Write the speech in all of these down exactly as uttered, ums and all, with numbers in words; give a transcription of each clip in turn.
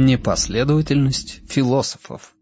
Непоследовательность философов.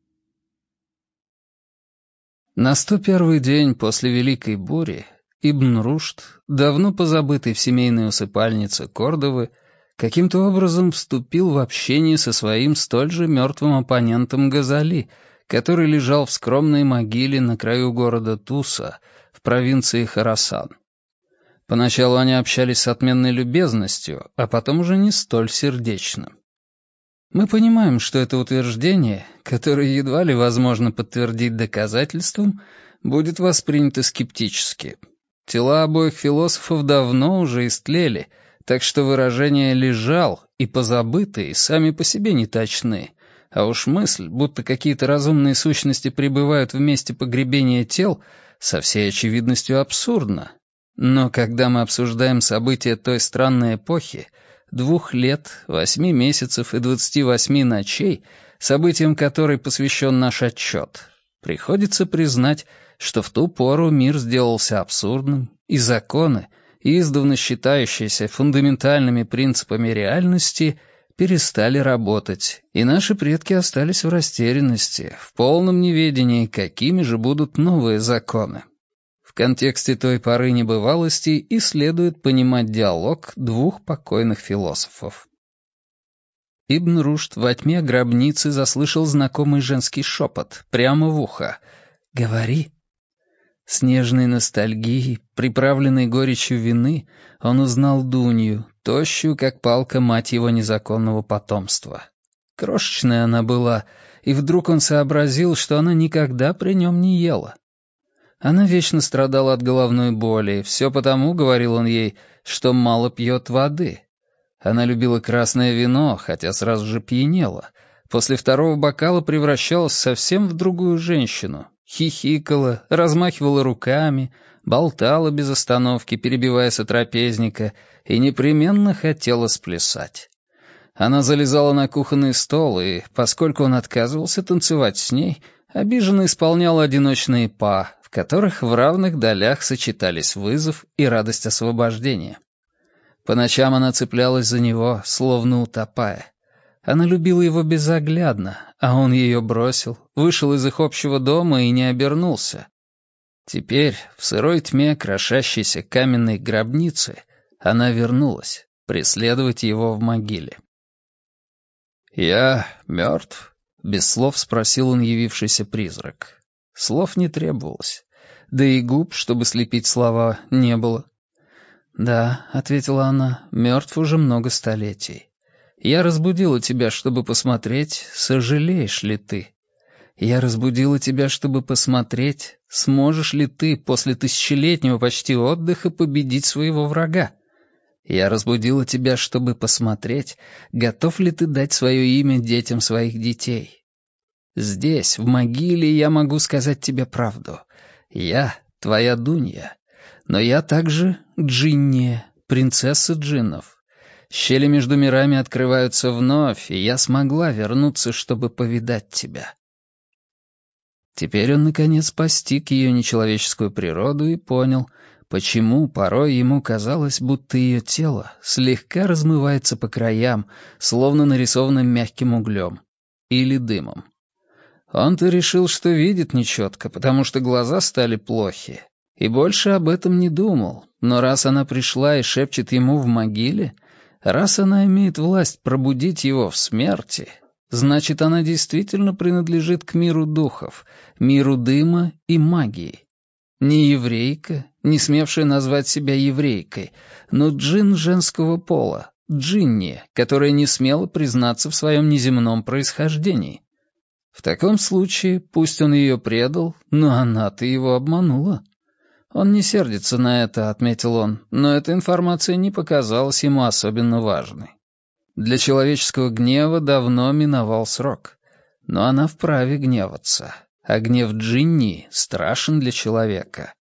На сто первый день после Великой бури Ибн Рушд, давно позабытый в семейной усыпальнице Кордовы, каким-то образом вступил в общение со своим столь же мертвым оппонентом Газали, который лежал в скромной могиле на краю города Туса в провинции Хорасан. Поначалу они общались с отменной любезностью, а потом уже не столь сердечно. Мы понимаем, что это утверждение, которое едва ли возможно подтвердить доказательством, будет воспринято скептически. Тела обоих философов давно уже истлели, так что выражения «лежал» и «позабытый» сами по себе не точны, а уж мысль, будто какие-то разумные сущности пребывают в месте погребения тел, со всей очевидностью абсурдна. Но когда мы обсуждаем события той странной эпохи, двух лет, восьми месяцев и двадцати восьми ночей, событиям которой посвящен наш отчет, приходится признать, что в ту пору мир сделался абсурдным, и законы, издавна считающиеся фундаментальными принципами реальности, перестали работать, и наши предки остались в растерянности, в полном неведении, какими же будут новые законы. В контексте той поры небывалости и следует понимать диалог двух покойных философов. Ибн Рушд во тьме гробницы заслышал знакомый женский шепот прямо в ухо. «Говори». С нежной ностальгией, приправленной горечью вины, он узнал Дунью, тощую, как палка, мать его незаконного потомства. Крошечная она была, и вдруг он сообразил, что она никогда при нем не ела. Она вечно страдала от головной боли, все потому, говорил он ей, что мало пьет воды. Она любила красное вино, хотя сразу же пьянела. После второго бокала превращалась совсем в другую женщину. Хихикала, размахивала руками, болтала без остановки, перебивая сотрапезника, и непременно хотела сплясать. Она залезала на кухонный стол, и, поскольку он отказывался танцевать с ней, обиженно исполняла одиночные па, в которых в равных долях сочетались вызов и радость освобождения. По ночам она цеплялась за него, словно утопая. Она любила его безоглядно, а он ее бросил, вышел из их общего дома и не обернулся. Теперь, в сырой тьме крошащейся каменной гробницы, она вернулась преследовать его в могиле. «Я мертв?» — без слов спросил он явившийся призрак. Слов не требовалось, да и губ, чтобы слепить слова, не было. «Да», — ответила она, — «мертв уже много столетий. Я разбудила тебя, чтобы посмотреть, сожалеешь ли ты. Я разбудила тебя, чтобы посмотреть, сможешь ли ты после тысячелетнего почти отдыха победить своего врага. Я разбудила тебя, чтобы посмотреть, готов ли ты дать свое имя детям своих детей. Здесь, в могиле, я могу сказать тебе правду. Я твоя Дунья, но я также Джинния, принцесса джиннов. Щели между мирами открываются вновь, и я смогла вернуться, чтобы повидать тебя». Теперь он, наконец, постиг ее нечеловеческую природу и понял, почему порой ему казалось, будто ее тело слегка размывается по краям, словно нарисованным мягким углем или дымом. Он-то решил, что видит нечетко, потому что глаза стали плохи, и больше об этом не думал, но раз она пришла и шепчет ему в могиле, раз она имеет власть пробудить его в смерти, значит, она действительно принадлежит к миру духов, миру дыма и магии. Не еврейка, не смевшая назвать себя еврейкой, но джин женского пола, джинни, которая не смела признаться в своем неземном происхождении. В таком случае, пусть он ее предал, но она-то его обманула. Он не сердится на это, отметил он, но эта информация не показалась ему особенно важной. Для человеческого гнева давно миновал срок, но она вправе гневаться, а гнев Джинни страшен для человека.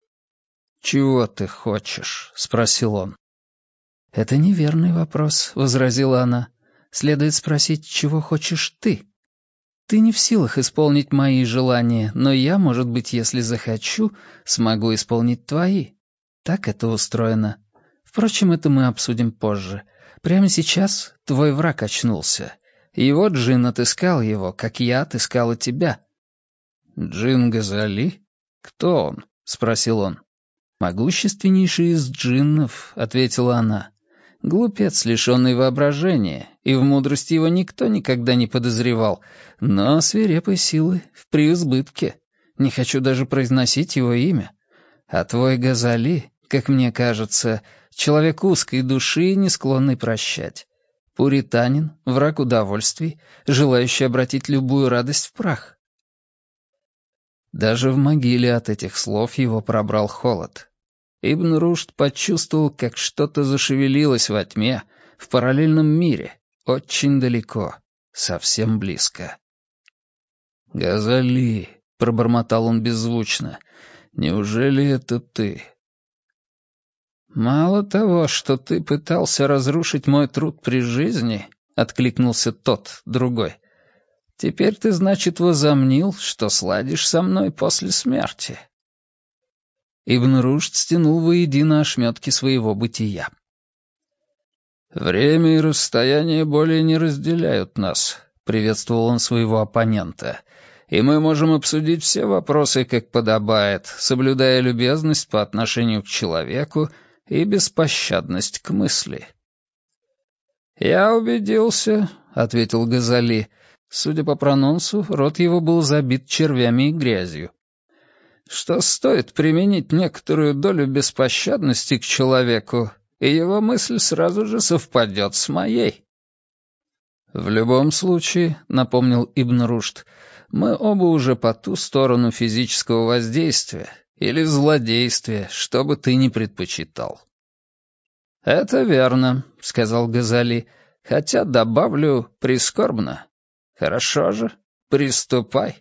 «Чего ты хочешь?» — спросил он. «Это неверный вопрос», — возразила она. «Следует спросить, чего хочешь ты? Ты не в силах исполнить мои желания, но я, может быть, если захочу, смогу исполнить твои. Так это устроено. Впрочем, это мы обсудим позже. Прямо сейчас твой враг очнулся. Его джин отыскал его, как я отыскала тебя». «Джин Газали? Кто он?» — спросил он. «Могущественнейший из джиннов», — ответила она. «Глупец, лишенный воображения, и в мудрости его никто никогда не подозревал, но свирепой силы в преизбытке. Не хочу даже произносить его имя. А твой Газали, как мне кажется, человек узкой души, не склонный прощать. Пуританин, враг удовольствий, желающий обратить любую радость в прах». Даже в могиле от этих слов его пробрал холод. Ибн Рушд почувствовал, как что-то зашевелилось во тьме, в параллельном мире, очень далеко, совсем близко. «Газали», — пробормотал он беззвучно, — «неужели это ты?» «Мало того, что ты пытался разрушить мой труд при жизни», — откликнулся тот, другой, — «теперь ты, значит, возомнил, что сладишь со мной после смерти». Ибн Рушд стянул воедино ошметки своего бытия. «Время и расстояние более не разделяют нас», — приветствовал он своего оппонента, «и мы можем обсудить все вопросы, как подобает, соблюдая любезность по отношению к человеку и беспощадность к мысли». «Я убедился», — ответил Газали. Судя по прононсу, рот его был забит червями и грязью. «Что стоит применить некоторую долю беспощадности к человеку, и его мысль сразу же совпадет с моей». «В любом случае», — напомнил Ибн Рушд, — «мы оба уже по ту сторону физического воздействия или злодействия, что бы ты ни предпочитал». «Это верно», — сказал Газали, — «хотя добавлю прискорбно. Хорошо же, приступай».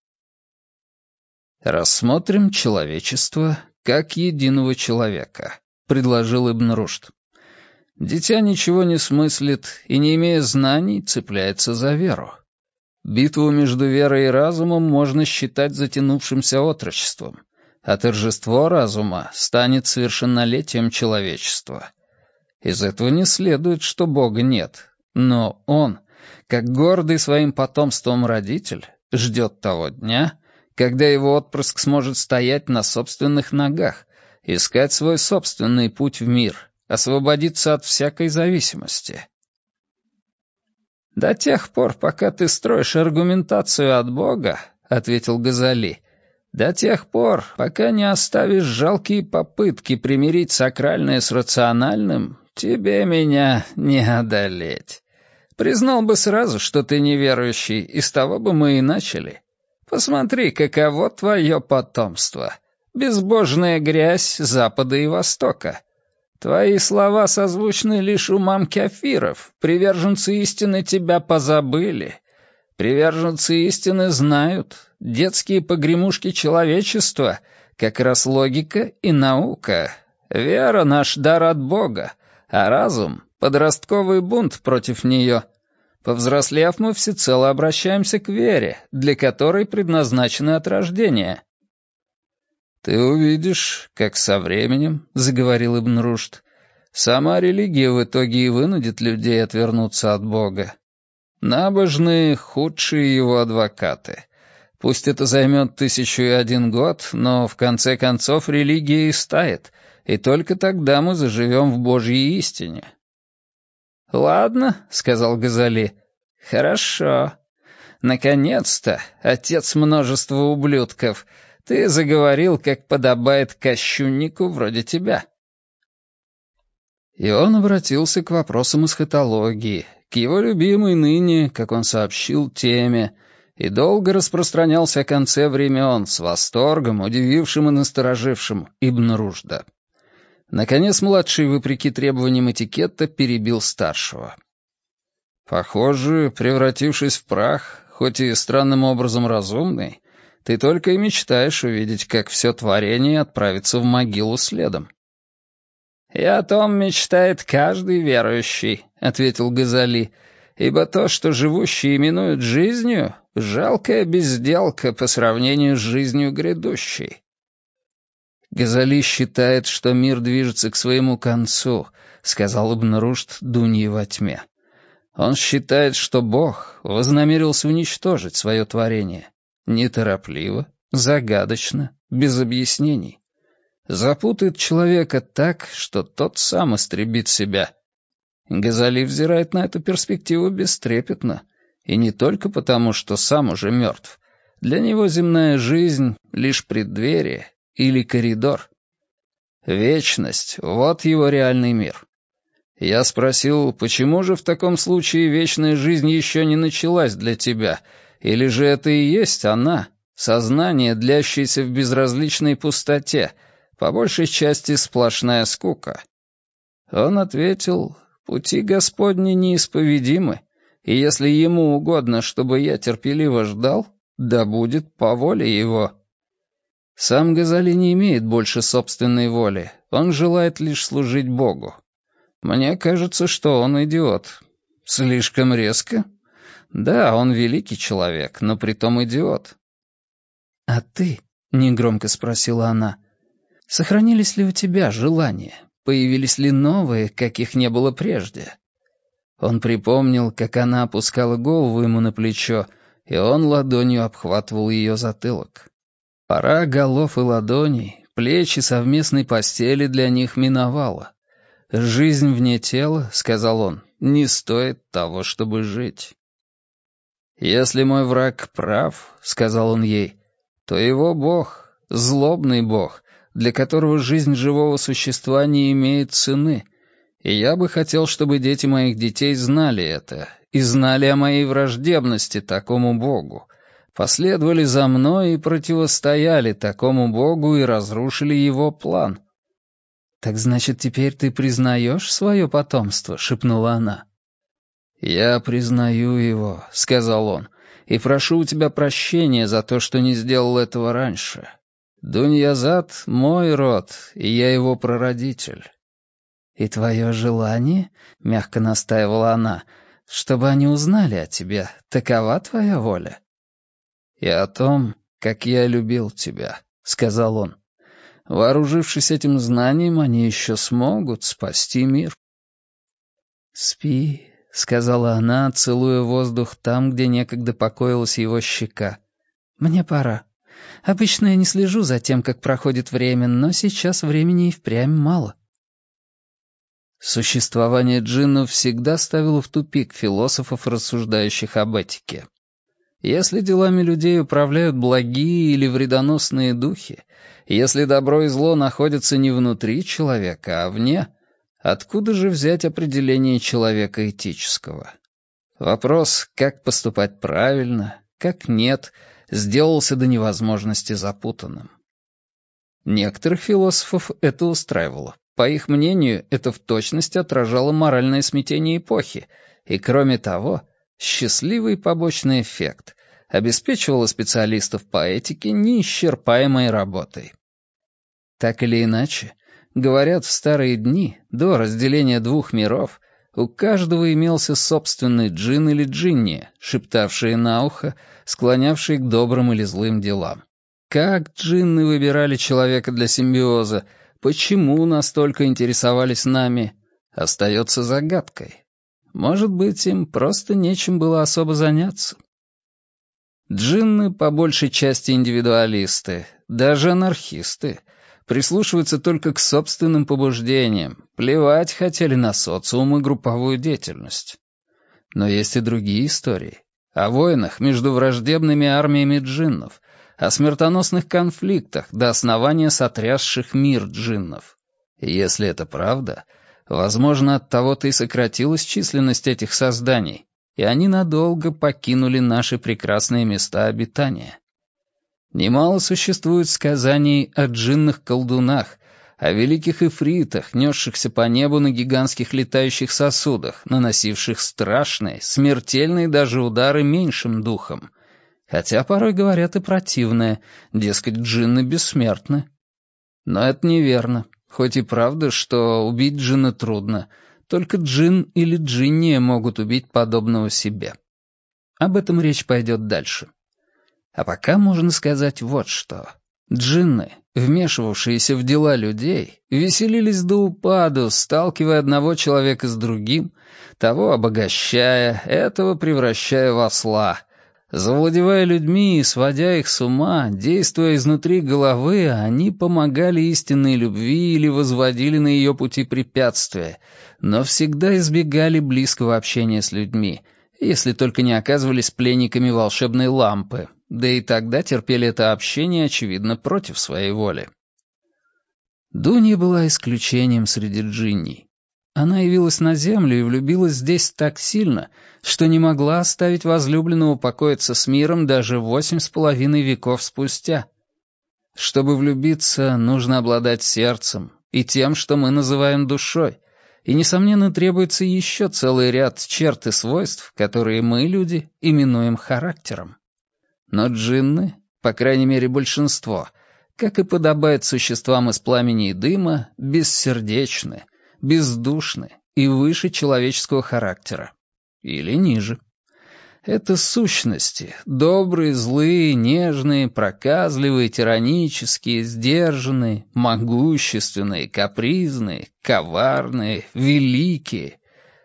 «Рассмотрим человечество как единого человека», — предложил Ибн Рушд. «Дитя ничего не смыслит и, не имея знаний, цепляется за веру. Битву между верой и разумом можно считать затянувшимся отрочеством, а торжество разума станет совершеннолетием человечества. Из этого не следует, что Бога нет, но Он, как гордый своим потомством родитель, ждет того дня, когда его отпрыск сможет стоять на собственных ногах, искать свой собственный путь в мир, освободиться от всякой зависимости. «До тех пор, пока ты строишь аргументацию от Бога, — ответил Газали, — до тех пор, пока не оставишь жалкие попытки примирить сакральное с рациональным, тебе меня не одолеть. Признал бы сразу, что ты неверующий, и с того бы мы и начали. Посмотри, каково твое потомство. Безбожная грязь Запада и Востока. Твои слова созвучны лишь умам кафиров. Приверженцы истины тебя позабыли. Приверженцы истины знают. Детские погремушки человечества — как раз логика и наука. Вера — наш дар от Бога, а разум — подростковый бунт против нее. Повзрослев, мы всецело обращаемся к вере, для которой предназначено от рождения». «Ты увидишь, как со временем, — заговорил Ибн Рушд, — сама религия в итоге и вынудит людей отвернуться от Бога. Набожные — худшие его адвокаты. Пусть это займет тысячу и один год, но в конце концов религия истает, и только тогда мы заживем в Божьей истине». «Ладно», — сказал Газали, — «хорошо. Наконец-то, отец множества ублюдков, ты заговорил, как подобает кощуннику вроде тебя». И он обратился к вопросам эсхатологии, к его любимой ныне, как он сообщил, теме, и долго распространялся о конце времен с восторгом, удивившим и насторожившим Ибн Рушда. Наконец младший, вопреки требованиям этикета, перебил старшего. «Похоже, превратившись в прах, хоть и странным образом разумный, ты только и мечтаешь увидеть, как все творение отправится в могилу следом». «И о том мечтает каждый верующий», — ответил Газали, «ибо то, что живущие именуют жизнью, жалкая безделка по сравнению с жизнью грядущей». «Газали считает, что мир движется к своему концу», — сказал Ибн Рушд Дунье во тьме. Он считает, что Бог вознамерился уничтожить свое творение. Неторопливо, загадочно, без объяснений. Запутает человека так, что тот сам истребит себя. Газали взирает на эту перспективу бестрепетно, и не только потому, что сам уже мертв. Для него земная жизнь — лишь преддверие или коридор. Вечность — вот его реальный мир. Я спросил, почему же в таком случае вечная жизнь еще не началась для тебя, или же это и есть она, сознание, длящееся в безразличной пустоте, по большей части сплошная скука. Он ответил: «Пути Господни неисповедимы, и если Ему угодно, чтобы я терпеливо ждал, да будет по воле Его». Сам Газали не имеет больше собственной воли, он желает лишь служить Богу. Мне кажется, что он идиот. Слишком резко? Да, он великий человек, но притом идиот. «А ты?» — негромко спросила она. «Сохранились ли у тебя желания? Появились ли новые, каких не было прежде?» Он припомнил, как она опускала голову ему на плечо, и он ладонью обхватывал ее затылок. Пора голов и ладоней, плеч и совместной постели для них миновала. «Жизнь вне тела, — сказал он, — не стоит того, чтобы жить». «Если мой враг прав, — сказал он ей, — то его Бог, злобный Бог, для которого жизнь живого существа не имеет цены, и я бы хотел, чтобы дети моих детей знали это, и знали о моей враждебности такому Богу, последовали за мной и противостояли такому Богу и разрушили его план». «Так значит, теперь ты признаешь свое потомство?» — шепнула она. «Я признаю его», — сказал он, — «и прошу у тебя прощения за то, что не сделал этого раньше. Дуньязад — мой род, и я его прародитель». «И твое желание, — мягко настаивала она, — чтобы они узнали о тебе, такова твоя воля?» «И о том, как я любил тебя», — сказал он. «Вооружившись этим знанием, они еще смогут спасти мир». «Спи», — сказала она, целуя воздух там, где некогда покоилась его щека. «Мне пора. Обычно я не слежу за тем, как проходит время, но сейчас времени и впрямь мало». Существование джиннов всегда ставило в тупик философов, рассуждающих об этике. Если делами людей управляют благие или вредоносные духи, если добро и зло находятся не внутри человека, а вне, откуда же взять определение человека этического? Вопрос, как поступать правильно, как нет, сделался до невозможности запутанным. Некоторых философов это устраивало. По их мнению, это в точности отражало моральное смятение эпохи, и, кроме того, счастливый побочный эффект обеспечивало специалистов по этике неисчерпаемой работой. Так или иначе, говорят, в старые дни, до разделения двух миров, у каждого имелся собственный джин или джинни, шептавшие на ухо, склонявшие к добрым или злым делам. Как джинны выбирали человека для симбиоза, почему настолько интересовались нами, остается загадкой. Может быть, им просто нечем было особо заняться. Джинны по большей части индивидуалисты, даже анархисты, прислушиваются только к собственным побуждениям, плевать хотели на социум и групповую деятельность. Но есть и другие истории. О войнах между враждебными армиями джиннов, о смертоносных конфликтах, до основания сотрясших мир джиннов. И если это правда, возможно, оттого-то и сократилась численность этих созданий, и они надолго покинули наши прекрасные места обитания. Немало существует сказаний о джинных колдунах, о великих ифритах, несшихся по небу на гигантских летающих сосудах, наносивших страшные, смертельные даже удары меньшим духом. Хотя порой говорят и противное, дескать, джинны бессмертны. Но это неверно, хоть и правда, что убить джинна трудно, только джин или джинния могут убить подобного себе. Об этом речь пойдет дальше. А пока можно сказать вот что. Джинны, вмешивавшиеся в дела людей, веселились до упаду, сталкивая одного человека с другим, того обогащая, этого превращая в осла. Завладевая людьми и сводя их с ума, действуя изнутри головы, они помогали истинной любви или возводили на ее пути препятствия, но всегда избегали близкого общения с людьми, если только не оказывались пленниками волшебной лампы, да и тогда терпели это общение, очевидно, против своей воли. Дунья была исключением среди джинней. Она явилась на землю и влюбилась здесь так сильно, что не могла оставить возлюбленного покоиться с миром даже восемь с половиной веков спустя. Чтобы влюбиться, нужно обладать сердцем и тем, что мы называем душой, и, несомненно, требуется еще целый ряд черт и свойств, которые мы, люди, именуем характером. Но джинны, по крайней мере большинство, как и подобает существам из пламени и дыма, бессердечны, бездушны и выше человеческого характера. Или ниже. Это сущности, добрые, злые, нежные, проказливые, тиранические, сдержанные, могущественные, капризные, коварные, великие.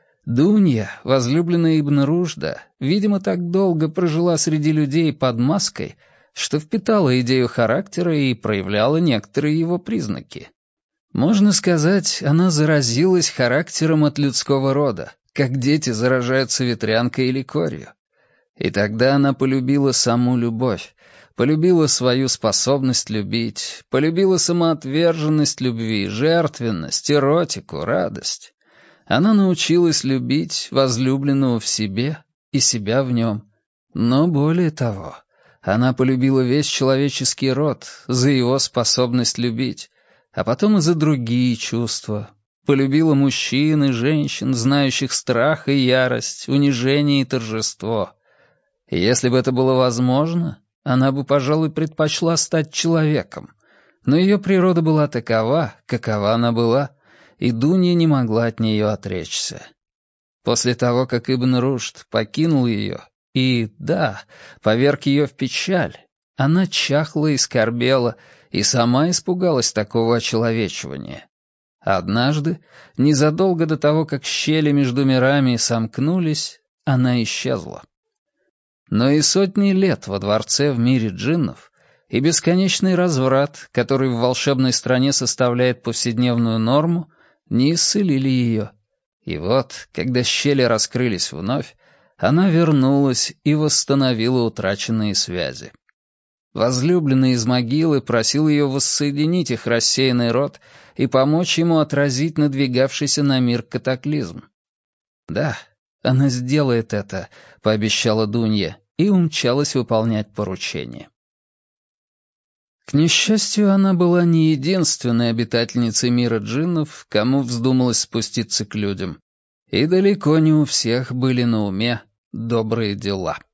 Дунья, возлюбленная Ибн Рушда, видимо, так долго прожила среди людей под маской, что впитала идею характера и проявляла некоторые его признаки. Можно сказать, она заразилась характером от людского рода, как дети заражаются ветрянкой или корью. И тогда она полюбила саму любовь, полюбила свою способность любить, полюбила самоотверженность любви, жертвенность, эротику, радость. Она научилась любить возлюбленного в себе и себя в нем. Но более того, она полюбила весь человеческий род за его способность любить, а потом и за другие чувства. Полюбила мужчин и женщин, знающих страх и ярость, унижение и торжество. И если бы это было возможно, она бы, пожалуй, предпочла стать человеком. Но ее природа была такова, какова она была, и Дунья не могла от нее отречься. После того, как Ибн Рушд покинул ее и, да, поверг ее в печаль, она чахла и скорбела, и сама испугалась такого очеловечивания. Однажды, незадолго до того, как щели между мирами сомкнулись, она исчезла. Но и сотни лет во дворце в мире джиннов, и бесконечный разврат, который в волшебной стране составляет повседневную норму, не исцелили ее. И вот, когда щели раскрылись вновь, она вернулась и восстановила утраченные связи. Возлюбленный из могилы просил ее воссоединить их рассеянный род и помочь ему отразить надвигавшийся на мир катаклизм. «Да, она сделает это», — пообещала Дунья, и умчалась выполнять поручение. К несчастью, она была не единственной обитательницей мира джиннов, кому вздумалось спуститься к людям, и далеко не у всех были на уме добрые дела.